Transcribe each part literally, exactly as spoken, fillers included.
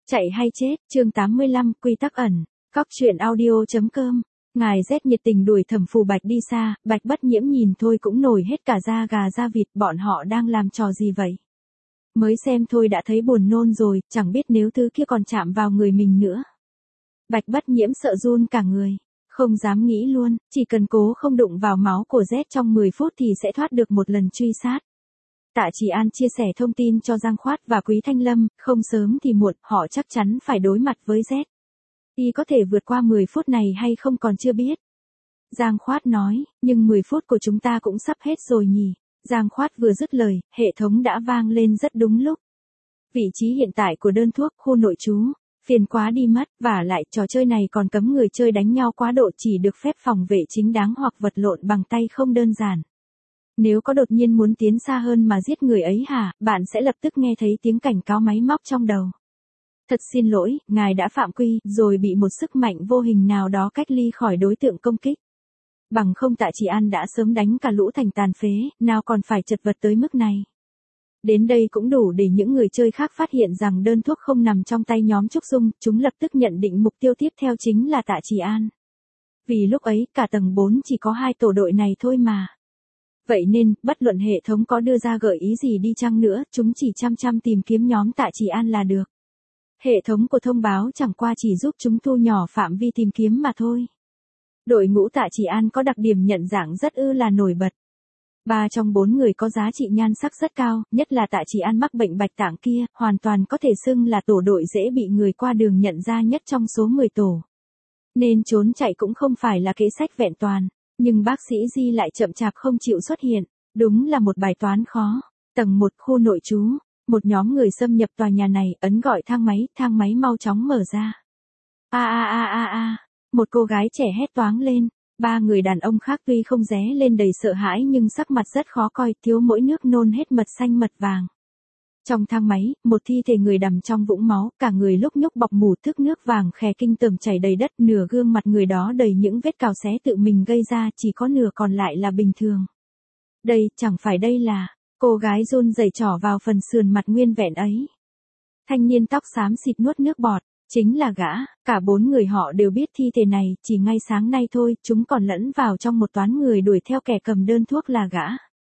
Chạy hay chết, chương tám mươi lăm, quy tắc ẩn. Cóc truyện audio.com. Ngài Z nhiệt tình đuổi Thẩm Phù Bạch đi xa, Bạch Bất Nhiễm nhìn thôi cũng nổi hết cả da gà da vịt, bọn họ đang làm trò gì vậy? Mới xem thôi đã thấy buồn nôn rồi, chẳng biết nếu thứ kia còn chạm vào người mình nữa. Bạch Bất Nhiễm sợ run cả người, không dám nghĩ luôn, chỉ cần cố không đụng vào máu của Z trong mười phút thì sẽ thoát được một lần truy sát. Tạ Chỉ An chia sẻ thông tin cho Giang Khoát và Quý Thanh Lâm, không sớm thì muộn, họ chắc chắn phải đối mặt với Z. Y có thể vượt qua mười phút này hay không còn chưa biết. Giang Khoát nói, nhưng mười phút của chúng ta cũng sắp hết rồi nhỉ. Giang Khoát vừa dứt lời, hệ thống đã vang lên rất đúng lúc. Vị trí hiện tại của đơn thuốc, khu nội trú, phiền quá đi mất, và lại trò chơi này còn cấm người chơi đánh nhau quá độ, chỉ được phép phòng vệ chính đáng hoặc vật lộn bằng tay không đơn giản. Nếu có đột nhiên muốn tiến xa hơn mà giết người ấy hả, bạn sẽ lập tức nghe thấy tiếng cảnh cáo máy móc trong đầu. Thật xin lỗi, ngài đã phạm quy, rồi bị một sức mạnh vô hình nào đó cách ly khỏi đối tượng công kích. Bằng không Tạ Chỉ An đã sớm đánh cả lũ thành tàn phế, nào còn phải chật vật tới mức này. Đến đây cũng đủ để những người chơi khác phát hiện rằng đơn thuốc không nằm trong tay nhóm Trúc Dung, chúng lập tức nhận định mục tiêu tiếp theo chính là Tạ Chỉ An. Vì lúc ấy, cả tầng bốn chỉ có hai tổ đội này thôi mà. Vậy nên, bất luận hệ thống có đưa ra gợi ý gì đi chăng nữa, chúng chỉ chăm chăm tìm kiếm nhóm Tạ Chỉ An là được. Hệ thống của thông báo chẳng qua chỉ giúp chúng thu nhỏ phạm vi tìm kiếm mà thôi. Đội ngũ Tạ Chỉ An có đặc điểm nhận dạng rất ư là nổi bật. Ba trong bốn người có giá trị nhan sắc rất cao, nhất là Tạ Chỉ An mắc bệnh bạch tạng kia, hoàn toàn có thể xưng là tổ đội dễ bị người qua đường nhận ra nhất trong số mười tổ. Nên trốn chạy cũng không phải là kế sách vẹn toàn. Nhưng bác sĩ Di lại chậm chạp không chịu xuất hiện, đúng là một bài toán khó. Tầng một, khu nội trú, một nhóm người xâm nhập tòa nhà này, ấn gọi thang máy, thang máy mau chóng mở ra. A a a a a, một cô gái trẻ hét toáng lên, ba người đàn ông khác tuy không ré lên đầy sợ hãi nhưng sắc mặt rất khó coi, thiếu mỗi nước nôn hết mật xanh mật vàng. Trong thang máy, một thi thể người đằm trong vũng máu, cả người lúc nhúc bọc mù thức nước vàng khè kinh tởm chảy đầy đất, nửa gương mặt người đó đầy những vết cào xé tự mình gây ra, chỉ có nửa còn lại là bình thường. Đây, chẳng phải đây là, cô gái run rẩy trỏ vào phần sườn mặt nguyên vẹn ấy. Thanh niên tóc xám xịt nuốt nước bọt, chính là gã, cả bốn người họ đều biết thi thể này, chỉ ngay sáng nay thôi, chúng còn lẫn vào trong một toán người đuổi theo kẻ cầm đơn thuốc là gã.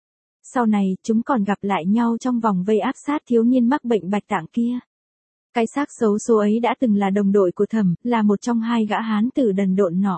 Sau này, chúng còn gặp lại nhau trong vòng vây áp sát thiếu niên mắc bệnh bạch tạng kia. Cái xác xấu số ấy đã từng là đồng đội của Thẩm, là một trong hai gã hán tử đần độn nọ.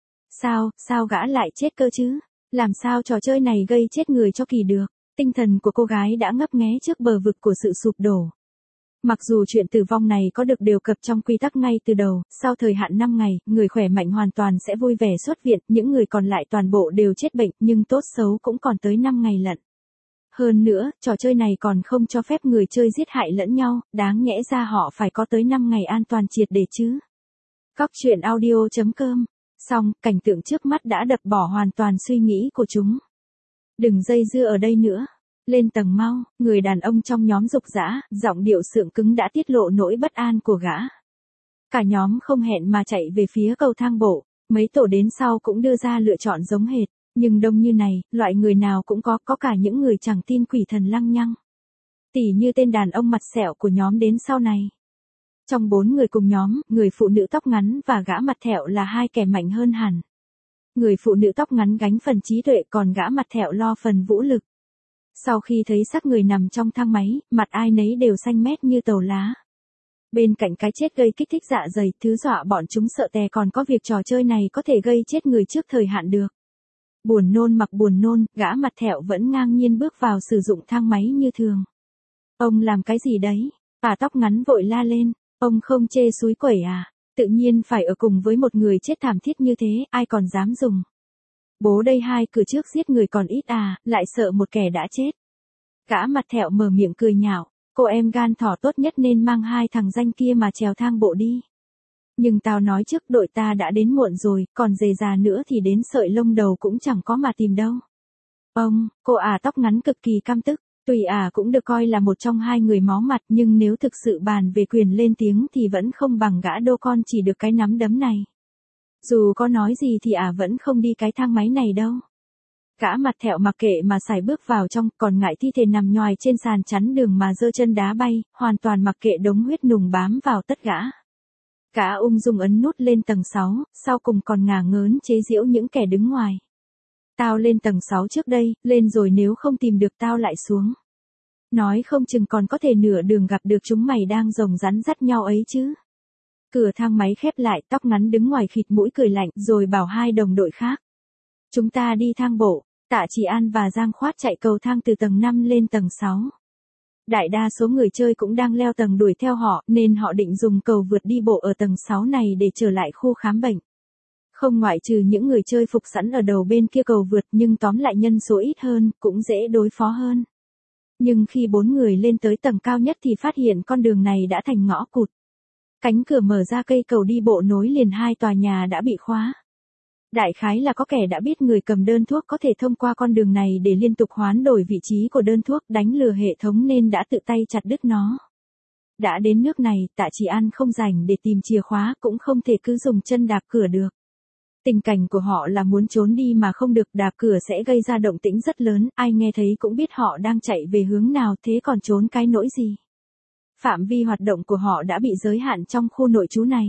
Sao, sao gã lại chết cơ chứ? Làm sao trò chơi này gây chết người cho kỳ được? Tinh thần của cô gái đã ngấp nghé trước bờ vực của sự sụp đổ. Mặc dù chuyện tử vong này có được đề cập trong quy tắc ngay từ đầu, sau thời hạn năm ngày, người khỏe mạnh hoàn toàn sẽ vui vẻ xuất viện, những người còn lại toàn bộ đều chết bệnh, nhưng tốt xấu cũng còn tới năm ngày lận. Hơn nữa, trò chơi này còn không cho phép người chơi giết hại lẫn nhau, đáng nhẽ ra họ phải có tới năm ngày an toàn triệt để chứ. Cóc truyện audio.com. Xong, cảnh tượng trước mắt đã đập bỏ hoàn toàn suy nghĩ của chúng. Đừng dây dưa ở đây nữa. Lên tầng mau, người đàn ông trong nhóm dục dã, giọng điệu sượng cứng đã tiết lộ nỗi bất an của gã. Cả nhóm không hẹn mà chạy về phía cầu thang bộ, mấy tổ đến sau cũng đưa ra lựa chọn giống hệt. Nhưng đông như này, loại người nào cũng có, có cả những người chẳng tin quỷ thần lăng nhăng. Tỉ như tên đàn ông mặt sẹo của nhóm đến sau này. Trong bốn người cùng nhóm, người phụ nữ tóc ngắn và gã mặt thẹo là hai kẻ mạnh hơn hẳn. Người phụ nữ tóc ngắn gánh phần trí tuệ còn gã mặt thẹo lo phần vũ lực. Sau khi thấy xác người nằm trong thang máy, mặt ai nấy đều xanh mét như tàu lá. Bên cạnh cái chết gây kích thích dạ dày, thứ dọa bọn chúng sợ tè còn có việc trò chơi này có thể gây chết người trước thời hạn được. Buồn nôn mặc buồn nôn, gã mặt thẹo vẫn ngang nhiên bước vào sử dụng thang máy như thường. Ông làm cái gì đấy? Bà tóc ngắn vội la lên, ông không chê xúi quẩy à? Tự nhiên phải ở cùng với một người chết thảm thiết như thế, ai còn dám dùng. Bố đây hai cửa trước giết người còn ít à, lại sợ một kẻ đã chết. Gã mặt thẹo mở miệng cười nhạo, cô em gan thỏ tốt nhất nên mang hai thằng danh kia mà trèo thang bộ đi. Nhưng tao nói trước đội ta đã đến muộn rồi, còn dề già nữa thì đến sợi lông đầu cũng chẳng có mà tìm đâu. Ông, cô ả tóc ngắn cực kỳ căm tức, tuy ả cũng được coi là một trong hai người máu mặt nhưng nếu thực sự bàn về quyền lên tiếng thì vẫn không bằng gã đô con chỉ được cái nắm đấm này. Dù có nói gì thì ả vẫn không đi cái thang máy này đâu. Gã mặt thẹo mặc kệ mà sải bước vào trong, còn ngại thi thể nằm nhoài trên sàn chắn đường mà giơ chân đá bay, hoàn toàn mặc kệ đống huyết nùng bám vào tất gã. Gã ung dung ấn nút lên tầng sáu, sau cùng còn ngả ngớn chế giễu những kẻ đứng ngoài. Tao lên tầng sáu trước đây, lên rồi nếu không tìm được tao lại xuống. Nói không chừng còn có thể nửa đường gặp được chúng mày đang rồng rắn dắt nhau ấy chứ. Cửa thang máy khép lại, tóc ngắn đứng ngoài khịt mũi cười lạnh, rồi bảo hai đồng đội khác. Chúng ta đi thang bộ. Tạ Chỉ An và Giang Khoát chạy cầu thang từ tầng năm lên tầng sáu. Đại đa số người chơi cũng đang leo tầng đuổi theo họ, nên họ định dùng cầu vượt đi bộ ở tầng sáu này để trở lại khu khám bệnh. Không ngoại trừ những người chơi phục sẵn ở đầu bên kia cầu vượt, nhưng tóm lại nhân số ít hơn, cũng dễ đối phó hơn. Nhưng khi bốn người lên tới tầng cao nhất thì phát hiện con đường này đã thành ngõ cụt. Cánh cửa mở ra, cây cầu đi bộ nối liền hai tòa nhà đã bị khóa. Đại khái là có kẻ đã biết người cầm đơn thuốc có thể thông qua con đường này để liên tục hoán đổi vị trí của đơn thuốc, đánh lừa hệ thống nên đã tự tay chặt đứt nó. Đã đến nước này, Tạ Chỉ An không rảnh để tìm chìa khóa, cũng không thể cứ dùng chân đạp cửa được. Tình cảnh của họ là muốn trốn đi mà không được, đạp cửa sẽ gây ra động tĩnh rất lớn, ai nghe thấy cũng biết họ đang chạy về hướng nào, thế còn trốn cái nỗi gì. Phạm vi hoạt động của họ đã bị giới hạn trong khu nội trú này.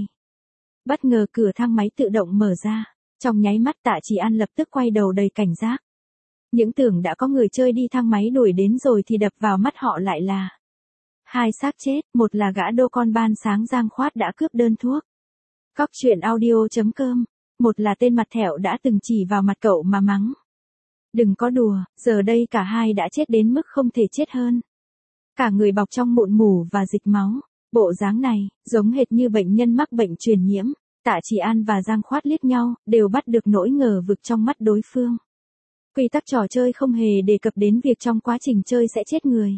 Bất ngờ cửa thang máy tự động mở ra. Trong nháy mắt Tạ Chỉ An lập tức quay đầu đầy cảnh giác. Những tưởng đã có người chơi đi thang máy đuổi đến rồi thì đập vào mắt họ lại là hai xác chết, một là gã đô con ban sáng Giang Khoát đã cướp đơn thuốc. Cóc truyện audio chấm com, một là tên mặt thẹo đã từng chỉ vào mặt cậu mà mắng. Đừng có đùa, giờ đây cả hai đã chết đến mức không thể chết hơn. Cả người bọc trong mụn mủ và dịch máu, bộ dáng này, giống hệt như bệnh nhân mắc bệnh truyền nhiễm. Tạ Chỉ An và Giang Khoát liếc nhau, đều bắt được nỗi ngờ vực trong mắt đối phương. Quy tắc trò chơi không hề đề cập đến việc trong quá trình chơi sẽ chết người.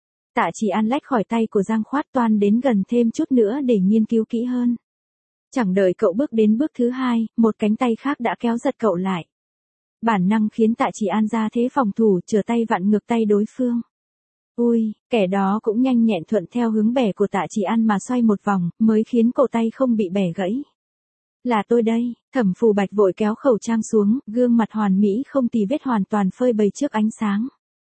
Tạ Chỉ An lách khỏi tay của Giang Khoát, toan đến gần thêm chút nữa để nghiên cứu kỹ hơn. Chẳng đợi cậu bước đến bước thứ hai, một cánh tay khác đã kéo giật cậu lại. Bản năng khiến Tạ Chỉ An ra thế phòng thủ, trở tay vặn ngược tay đối phương. Ui, kẻ đó cũng nhanh nhẹn thuận theo hướng bẻ của Tạ Chỉ An mà xoay một vòng, mới khiến cổ tay không bị bẻ gãy. Là tôi đây, Thẩm Phù Bạch vội kéo khẩu trang xuống, gương mặt hoàn mỹ không tì vết hoàn toàn phơi bày trước ánh sáng.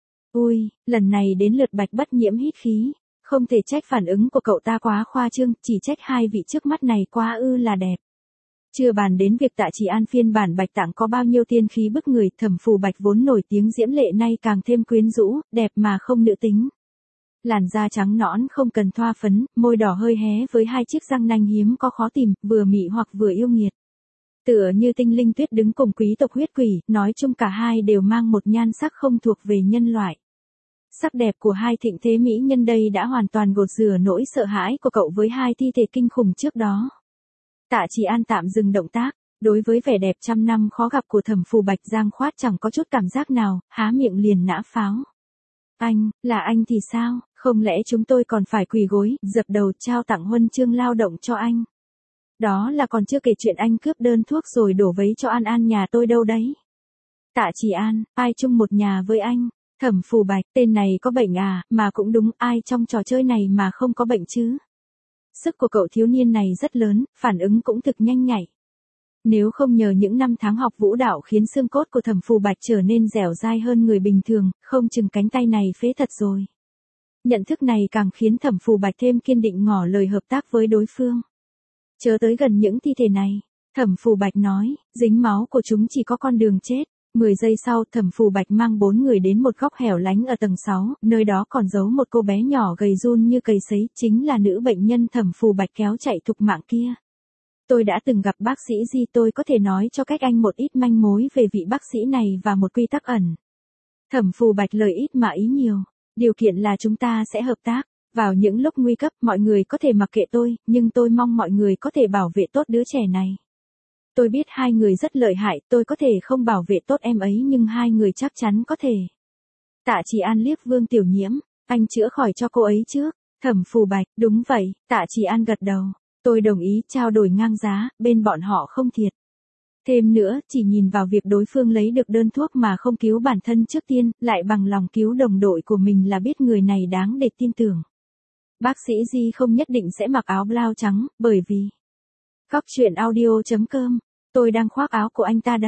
Ui, lần này đến lượt Bạch Bất Nhiễm hít khí, không thể trách phản ứng của cậu ta quá khoa trương, chỉ trách hai vị trước mắt này quá ư là đẹp. Chưa bàn đến việc Tạ Chỉ An phiên bản Bạch Tạng có bao nhiêu tiên khí bức người, Thẩm Phù Bạch vốn nổi tiếng diễm lệ nay càng thêm quyến rũ, đẹp mà không nữ tính. Làn da trắng nõn không cần thoa phấn, môi đỏ hơi hé với hai chiếc răng nanh hiếm có khó tìm, vừa mị hoặc vừa yêu nghiệt. Tựa như tinh linh tuyết đứng cùng quý tộc huyết quỷ, nói chung cả hai đều mang một nhan sắc không thuộc về nhân loại. Sắc đẹp của hai thịnh thế mỹ nhân đây đã hoàn toàn gột rửa nỗi sợ hãi của cậu với hai thi thể kinh khủng trước đó. Tạ Chỉ An tạm dừng động tác, đối với vẻ đẹp trăm năm khó gặp của Thẩm Phù Bạch, Giang Khoát chẳng có chút cảm giác nào, há miệng liền nã pháo. Anh, là anh thì sao, không lẽ chúng tôi còn phải quỳ gối, dập đầu trao tặng huân chương lao động cho anh? Đó là còn chưa kể chuyện anh cướp đơn thuốc rồi đổ vấy cho An An nhà tôi đâu đấy. Tạ Chỉ An, ai chung một nhà với anh? Thẩm Phù Bạch, tên này có bệnh à, mà cũng đúng, ai trong trò chơi này mà không có bệnh chứ? Sức của cậu thiếu niên này rất lớn, phản ứng cũng thực nhanh nhạy. Nếu không nhờ những năm tháng học vũ đạo khiến xương cốt của Thẩm Phù Bạch trở nên dẻo dai hơn người bình thường, không chừng cánh tay này phế thật rồi. Nhận thức này càng khiến Thẩm Phù Bạch thêm kiên định ngỏ lời hợp tác với đối phương. Chớ tới gần những thi thể này, Thẩm Phù Bạch nói, dính máu của chúng chỉ có con đường chết. Mười giây sau, Thẩm Phù Bạch mang bốn người đến một góc hẻo lánh ở tầng sáu, nơi đó còn giấu một cô bé nhỏ gầy run như cầy sấy, chính là nữ bệnh nhân Thẩm Phù Bạch kéo chạy thục mạng kia. Tôi đã từng gặp bác sĩ Di, tôi có thể nói cho các anh một ít manh mối về vị bác sĩ này và một quy tắc ẩn. Thẩm Phù Bạch lời ít mà ý nhiều, điều kiện là chúng ta sẽ hợp tác. Vào những lúc nguy cấp, mọi người có thể mặc kệ tôi, nhưng tôi mong mọi người có thể bảo vệ tốt đứa trẻ này. Tôi biết hai người rất lợi hại, tôi có thể không bảo vệ tốt em ấy nhưng hai người chắc chắn có thể. Tạ Chỉ An liếc Vương Tiểu Nhiễm, anh chữa khỏi cho cô ấy trước. Thẩm Phù Bạch, đúng vậy, Tạ Chỉ An gật đầu. Tôi đồng ý trao đổi ngang giá, bên bọn họ không thiệt. Thêm nữa, chỉ nhìn vào việc đối phương lấy được đơn thuốc mà không cứu bản thân trước tiên, lại bằng lòng cứu đồng đội của mình là biết người này đáng để tin tưởng. Bác sĩ Di không nhất định sẽ mặc áo blau trắng, bởi vì... Cóc truyện audio chấm com, tôi đang khoác áo của anh ta đây.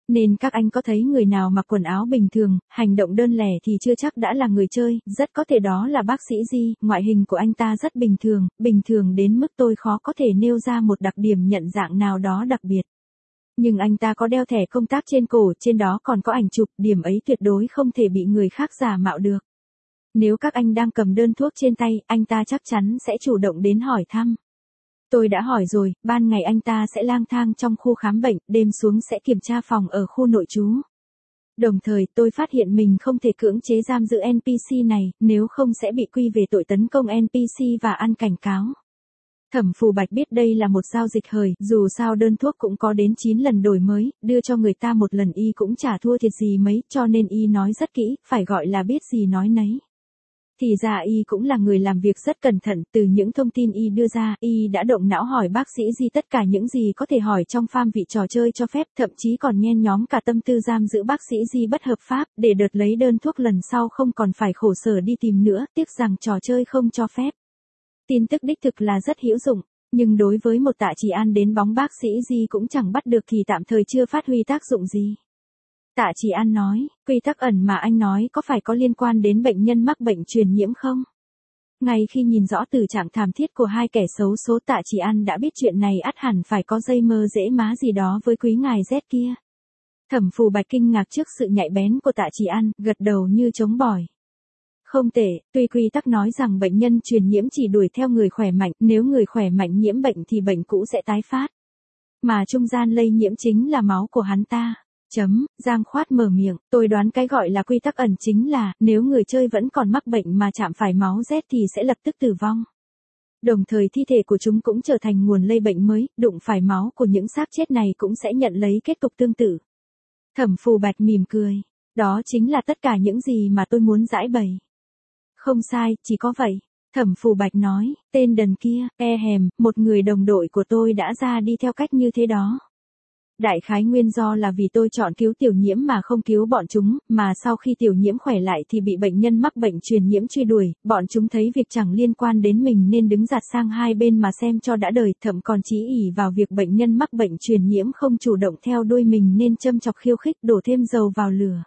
Nên các anh có thấy người nào mặc quần áo bình thường, hành động đơn lẻ thì chưa chắc đã là người chơi, rất có thể đó là bác sĩ Di, ngoại hình của anh ta rất bình thường, bình thường đến mức tôi khó có thể nêu ra một đặc điểm nhận dạng nào đó đặc biệt. Nhưng anh ta có đeo thẻ công tác trên cổ, trên đó còn có ảnh chụp, điểm ấy tuyệt đối không thể bị người khác giả mạo được. Nếu các anh đang cầm đơn thuốc trên tay, anh ta chắc chắn sẽ chủ động đến hỏi thăm. Tôi đã hỏi rồi, ban ngày anh ta sẽ lang thang trong khu khám bệnh, đêm xuống sẽ kiểm tra phòng ở khu nội trú. Đồng thời tôi phát hiện mình không thể cưỡng chế giam giữ en pê xê này, nếu không sẽ bị quy về tội tấn công en pê xê và ăn cảnh cáo. Thẩm Phù Bạch biết đây là một giao dịch hời, dù sao đơn thuốc cũng có đến chín lần đổi mới, đưa cho người ta một lần y cũng chả thua thiệt gì mấy, cho nên y nói rất kỹ, phải gọi là biết gì nói nấy. Thì ra y cũng là người làm việc rất cẩn thận, từ những thông tin y đưa ra, y đã động não hỏi bác sĩ Di tất cả những gì có thể hỏi trong phạm vi trò chơi cho phép, thậm chí còn nhen nhóm cả tâm tư giam giữ bác sĩ Di bất hợp pháp, để đợt lấy đơn thuốc lần sau không còn phải khổ sở đi tìm nữa, tiếc rằng trò chơi không cho phép. Tin tức đích thực là rất hữu dụng, nhưng đối với một Tạ Chỉ An đến bóng bác sĩ Di cũng chẳng bắt được thì tạm thời chưa phát huy tác dụng gì. Tạ Chỉ An nói, quy tắc ẩn mà anh nói có phải có liên quan đến bệnh nhân mắc bệnh truyền nhiễm không? Ngay khi nhìn rõ từ trạng thảm thiết của hai kẻ xấu số, Tạ Chỉ An đã biết chuyện này ắt hẳn phải có dây mơ dễ má gì đó với quý ngài Z kia. Thẩm Phù Bạch kinh ngạc trước sự nhạy bén của Tạ Chỉ An, gật đầu như trống bỏi. Không tệ, tuy quy tắc nói rằng bệnh nhân truyền nhiễm chỉ đuổi theo người khỏe mạnh, nếu người khỏe mạnh nhiễm bệnh thì bệnh cũ sẽ tái phát. Mà trung gian lây nhiễm chính là máu của hắn ta. Chấm, Giang Khoát mở miệng, tôi đoán cái gọi là quy tắc ẩn chính là, nếu người chơi vẫn còn mắc bệnh mà chạm phải máu Z thì sẽ lập tức tử vong. Đồng thời thi thể của chúng cũng trở thành nguồn lây bệnh mới, đụng phải máu của những xác chết này cũng sẽ nhận lấy kết cục tương tự. Thẩm Phù Bạch mỉm cười, đó chính là tất cả những gì mà tôi muốn giải bày. Không sai, chỉ có vậy. Thẩm Phù Bạch nói, tên đần kia, e hèm, một người đồng đội của tôi đã ra đi theo cách như thế đó. Đại khái nguyên do là vì tôi chọn cứu tiểu nhiễm mà không cứu bọn chúng, mà sau khi tiểu nhiễm khỏe lại thì bị bệnh nhân mắc bệnh truyền nhiễm truy đuổi, bọn chúng thấy việc chẳng liên quan đến mình nên đứng giạt sang hai bên mà xem cho đã đời, thậm còn chí ỷ vào việc bệnh nhân mắc bệnh truyền nhiễm không chủ động theo đuôi mình nên châm chọc khiêu khích, đổ thêm dầu vào lửa.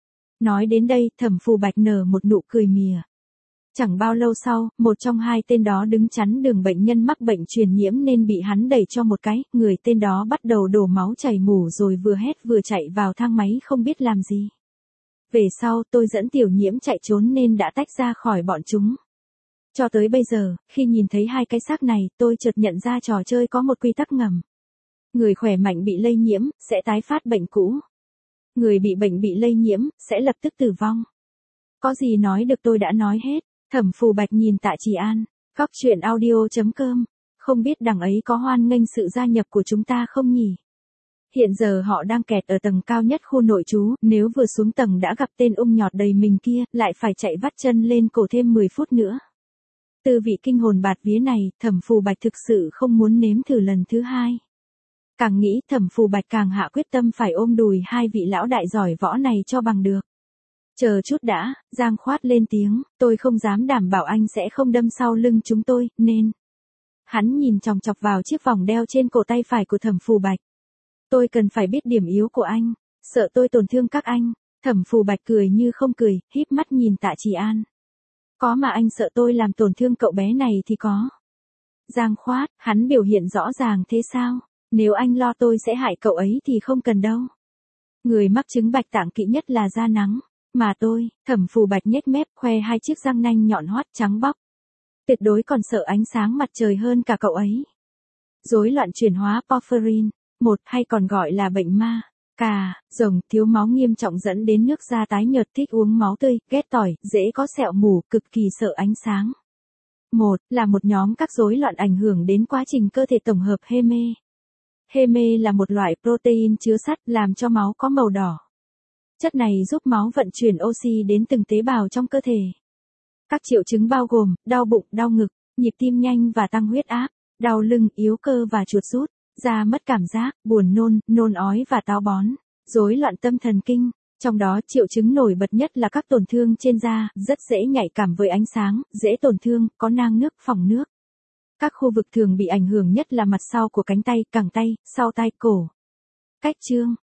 Nói đến đây, Thẩm Phù Bạch nở một nụ cười mỉa. Chẳng bao lâu sau, một trong hai tên đó đứng chắn đường bệnh nhân mắc bệnh truyền nhiễm nên bị hắn đẩy cho một cái, người tên đó bắt đầu đổ máu chảy mủ rồi vừa hét vừa chạy vào thang máy không biết làm gì. Về sau tôi dẫn tiểu nhiễm chạy trốn nên đã tách ra khỏi bọn chúng. Cho tới bây giờ, khi nhìn thấy hai cái xác này, tôi chợt nhận ra trò chơi có một quy tắc ngầm. Người khỏe mạnh bị lây nhiễm, sẽ tái phát bệnh cũ. Người bị bệnh bị lây nhiễm, sẽ lập tức tử vong. Có gì nói được tôi đã nói hết. Thẩm Phù Bạch nhìn Tạ Chỉ An, Cóc Truyện Audio chấm com, không biết đằng ấy có hoan nghênh sự gia nhập của chúng ta không nhỉ? Hiện giờ họ đang kẹt ở tầng cao nhất khu nội trú, nếu vừa xuống tầng đã gặp tên ung nhọt đầy mình kia, lại phải chạy vắt chân lên cổ thêm mười phút nữa. Từ vị kinh hồn bạt vía này, Thẩm Phù Bạch thực sự không muốn nếm thử lần thứ hai. Càng nghĩ, Thẩm Phù Bạch càng hạ quyết tâm phải ôm đùi hai vị lão đại giỏi võ này cho bằng được. Chờ chút đã, Giang Khoát lên tiếng, tôi không dám đảm bảo anh sẽ không đâm sau lưng chúng tôi, nên. Hắn nhìn chòng chọc vào chiếc vòng đeo trên cổ tay phải của Thẩm Phù Bạch. Tôi cần phải biết điểm yếu của anh, sợ tôi tổn thương các anh. Thẩm Phù Bạch cười như không cười, híp mắt nhìn Tạ Chỉ An. Có mà anh sợ tôi làm tổn thương cậu bé này thì có. Giang Khoát, hắn biểu hiện rõ ràng thế sao? Nếu anh lo tôi sẽ hại cậu ấy thì không cần đâu. Người mắc chứng bạch tạng kỵ nhất là da nắng. Mà tôi, Thẩm Phù Bạch nhếch mép, khoe hai chiếc răng nanh nhọn hoắt trắng bóc. Tuyệt đối còn sợ ánh sáng mặt trời hơn cả cậu ấy. Rối loạn chuyển hóa porphyrin, một hay còn gọi là bệnh ma, cà, rồng, thiếu máu nghiêm trọng dẫn đến nước da tái nhợt, thích uống máu tươi, ghét tỏi, dễ có sẹo mủ, cực kỳ sợ ánh sáng. Một là một nhóm các rối loạn ảnh hưởng đến quá trình cơ thể tổng hợp heme. Heme là một loại protein chứa sắt làm cho máu có màu đỏ. Chất này giúp máu vận chuyển oxy đến từng tế bào trong cơ thể. Các triệu chứng bao gồm đau bụng, đau ngực, nhịp tim nhanh và tăng huyết áp, đau lưng, yếu cơ và chuột rút, da mất cảm giác, buồn nôn, nôn ói và táo bón, rối loạn tâm thần kinh. Trong đó triệu chứng nổi bật nhất là các tổn thương trên da, rất dễ nhạy cảm với ánh sáng, dễ tổn thương, có nang nước, phỏng nước. Các khu vực thường bị ảnh hưởng nhất là mặt sau của cánh tay, cẳng tay, sau tai, cổ. Cách chương